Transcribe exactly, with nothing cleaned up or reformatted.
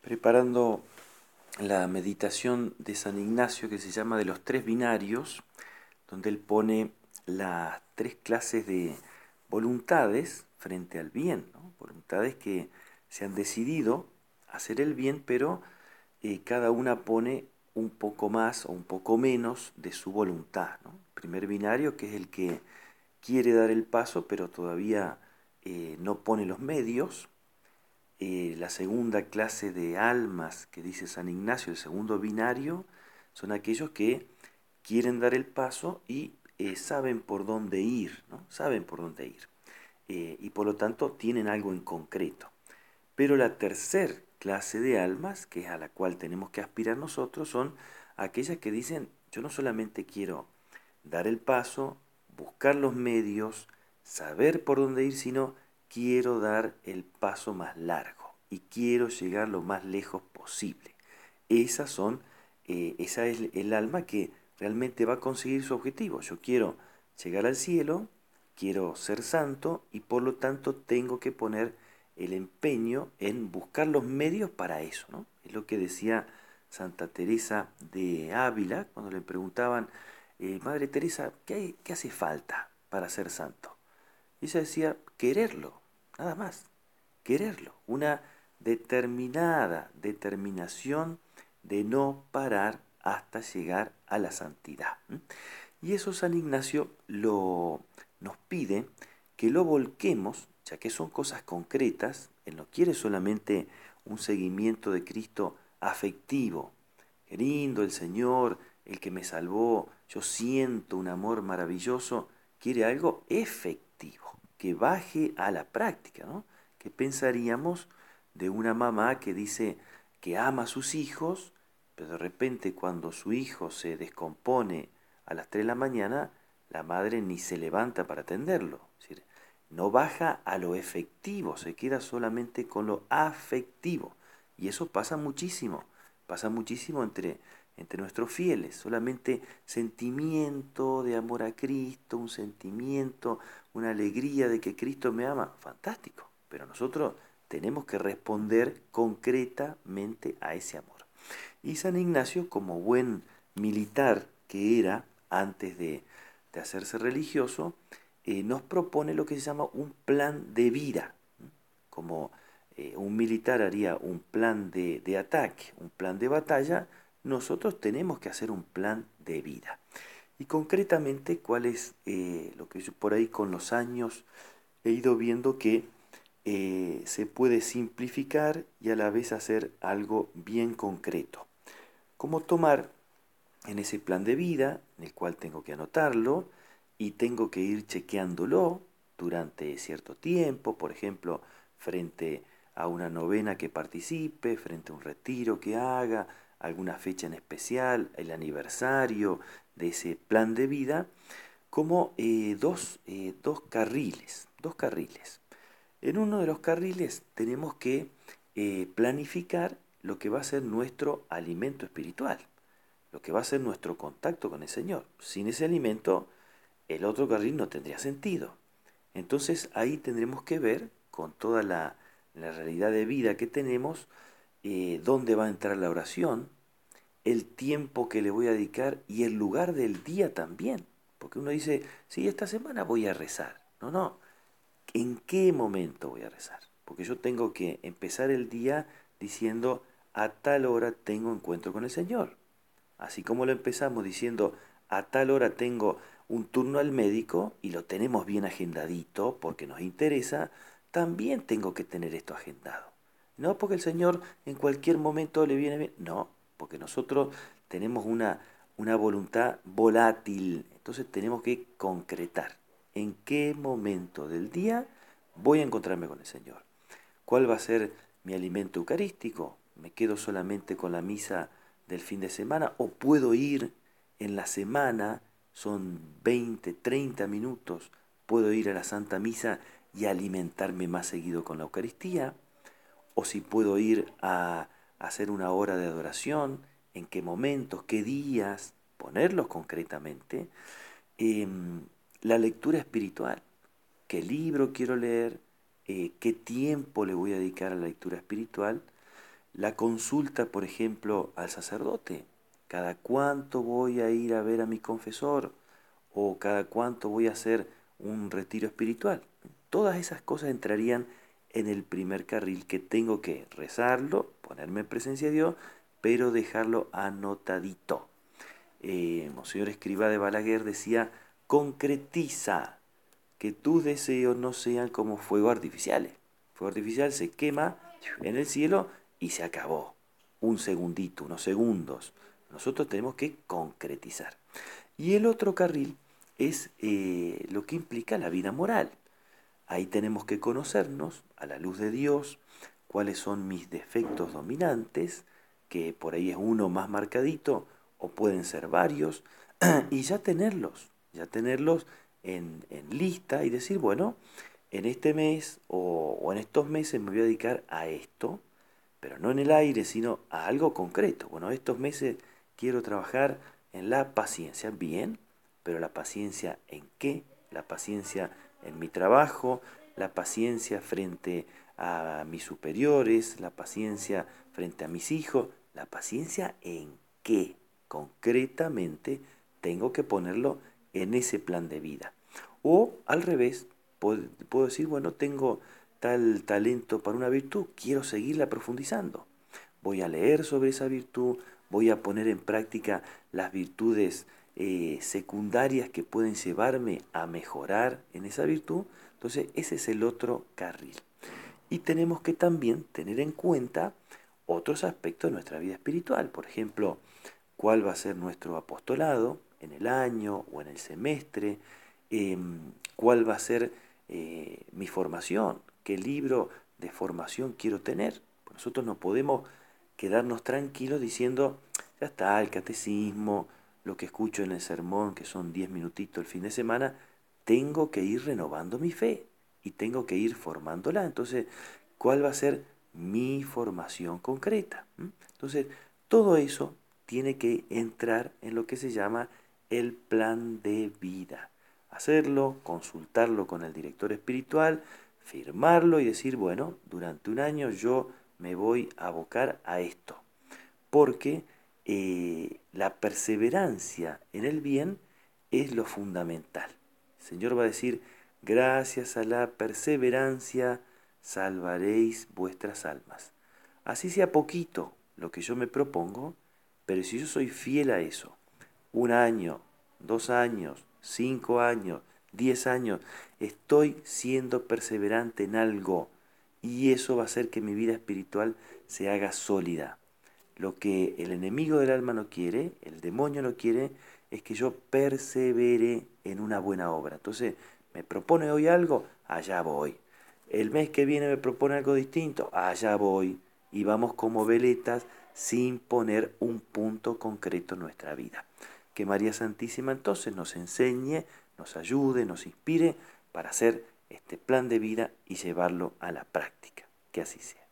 preparando la meditación de San Ignacio que se llama de los tres binarios, donde él pone las tres clases de voluntades frente al bien, ¿no? Voluntades que se han decidido hacer el bien, pero eh, cada una pone un poco más o un poco menos de su voluntad, ¿no? El primer binario, que es el que quiere dar el paso, pero todavía eh, no pone los medios. Eh, la segunda clase de almas que dice San Ignacio, el segundo binario, son aquellos que quieren dar el paso y eh, saben por dónde ir, ¿no? Saben por dónde ir. Eh, y por lo tanto tienen algo en concreto. Pero la tercer clase de almas, que es a la cual tenemos que aspirar nosotros, son aquellas que dicen, yo no solamente quiero dar el paso, buscar los medios, saber por dónde ir, sino quiero dar el paso más largo y quiero llegar lo más lejos posible. Esas son, eh, esa es el alma que realmente va a conseguir su objetivo. Yo quiero llegar al cielo, quiero ser santo y por lo tanto tengo que poner el empeño en buscar los medios para eso, ¿no? Es lo que decía Santa Teresa de Ávila cuando le preguntaban, eh, Madre Teresa, ¿qué, hay- qué hace falta para ser santo? Y ella decía, quererlo, nada más, quererlo, una determinada determinación de no parar hasta llegar a la santidad. ¿m? Y eso San Ignacio lo, nos pide que lo volquemos, ya que son cosas concretas, él no quiere solamente un seguimiento de Cristo afectivo. Qué lindo el Señor, el que me salvó, yo siento un amor maravilloso, quiere algo efectivo, que baje a la práctica, ¿no? ¿Qué pensaríamos de una mamá que dice que ama a sus hijos, pero de repente cuando su hijo se descompone a las tres de la mañana, la madre ni se levanta para atenderlo? Es decir, no baja a lo efectivo, se queda solamente con lo afectivo. Y eso pasa muchísimo, pasa muchísimo entre, entre nuestros fieles, solamente sentimiento de amor a Cristo, un sentimiento, una alegría de que Cristo me ama, fantástico, pero nosotros tenemos que responder concretamente a ese amor. Y San Ignacio, como buen militar que era antes de, de hacerse religioso, eh, nos propone lo que se llama un plan de vida. Como eh, un militar haría un plan de, de ataque, un plan de batalla, nosotros tenemos que hacer un plan de vida. Y concretamente, ¿cuál es eh, lo que yo por ahí con los años he ido viendo que eh, se puede simplificar y a la vez hacer algo bien concreto? Cómo tomar en ese plan de vida, en el cual tengo que anotarlo y tengo que ir chequeándolo durante cierto tiempo, por ejemplo, frente a una novena que participe, frente a un retiro que haga, alguna fecha en especial, el aniversario de ese plan de vida, como eh, dos, eh, dos carriles, dos carriles. En uno de los carriles tenemos que eh, planificar lo que va a ser nuestro alimento espiritual, lo que va a ser nuestro contacto con el Señor. Sin ese alimento, el otro carril no tendría sentido. Entonces ahí tendremos que ver, con toda la, la realidad de vida que tenemos, eh, dónde va a entrar la oración, el tiempo que le voy a dedicar y el lugar del día también. Porque uno dice, sí, esta semana voy a rezar. No, no, ¿en qué momento voy a rezar? Porque yo tengo que empezar el día diciendo, a tal hora tengo encuentro con el Señor. Así como lo empezamos diciendo, a tal hora tengo un turno al médico y lo tenemos bien agendadito porque nos interesa, también tengo que tener esto agendado. No porque el Señor en cualquier momento le viene bien, no, porque nosotros tenemos una, una voluntad volátil, entonces tenemos que concretar en qué momento del día voy a encontrarme con el Señor. ¿Cuál va a ser mi alimento eucarístico? ¿Me quedo solamente con la misa del fin de semana o puedo ir en la semana? Son veinte, treinta minutos. Puedo ir a la Santa Misa y alimentarme más seguido con la Eucaristía. O si puedo ir a hacer una hora de adoración, en qué momentos, qué días, ponerlos concretamente. Em, la lectura espiritual, qué libro quiero leer, eh, qué tiempo le voy a dedicar a la lectura espiritual, La consulta, por ejemplo, al sacerdote. ¿Cada cuánto voy a ir a ver a mi confesor? ¿O cada cuánto voy a hacer un retiro espiritual? Todas esas cosas entrarían en el primer carril, que tengo que rezarlo, ponerme en presencia de Dios, pero dejarlo anotadito. Eh, Monseñor Escrivá de Balaguer decía: concretiza, que tus deseos no sean como fuegos artificiales. Fuego artificial se quema en el cielo y se acabó. Un segundito, unos segundos. Nosotros tenemos que concretizar. Y el otro carril es eh, lo que implica la vida moral. Ahí tenemos que conocernos a la luz de Dios, cuáles son mis defectos dominantes, que por ahí es uno más marcadito, o pueden ser varios, y ya tenerlos, ya tenerlos en, en lista y decir, bueno, en este mes o, o en estos meses me voy a dedicar a esto, pero no en el aire, sino a algo concreto. Bueno, estos meses quiero trabajar en la paciencia, bien, pero la paciencia ¿en qué? La paciencia en mi trabajo, la paciencia frente a mis superiores, la paciencia frente a mis hijos, la paciencia en qué concretamente tengo que ponerlo en ese plan de vida. O al revés, puedo, puedo decir, bueno, tengo tal talento para una virtud, quiero seguirla profundizando. Voy a leer sobre esa virtud, voy a poner en práctica las virtudes eh, secundarias que pueden llevarme a mejorar en esa virtud. Entonces ese es el otro carril. Y tenemos que también tener en cuenta otros aspectos de nuestra vida espiritual. Por ejemplo, cuál va a ser nuestro apostolado en el año o en el semestre, eh, cuál va a ser eh, mi formación, qué libro de formación quiero tener. Pues nosotros no podemos quedarnos tranquilos diciendo, ya está, el catecismo, lo que escucho en el sermón, que son diez minutitos el fin de semana, tengo que ir renovando mi fe y tengo que ir formándola. Entonces, ¿cuál va a ser mi formación concreta? ¿Mm? Entonces, todo eso tiene que entrar en lo que se llama el plan de vida. Hacerlo, consultarlo con el director espiritual, firmarlo y decir, bueno, durante un año yo me voy a abocar a esto. Porque eh, la perseverancia en el bien es lo fundamental. El Señor va a decir, gracias a la perseverancia salvaréis vuestras almas. Así sea poquito lo que yo me propongo, pero si yo soy fiel a eso, un año, dos años, cinco años, diez años, estoy siendo perseverante en algo y eso va a hacer que mi vida espiritual se haga sólida. Lo que el enemigo del alma no quiere, el demonio no quiere, es que yo persevere en una buena obra. Entonces, me propone hoy algo, allá voy. El mes que viene me propone algo distinto, allá voy. Y vamos como veletas sin poner un punto concreto en nuestra vida. Que María Santísima entonces nos enseñe, nos ayude, nos inspire para hacer este plan de vida y llevarlo a la práctica. Que así sea.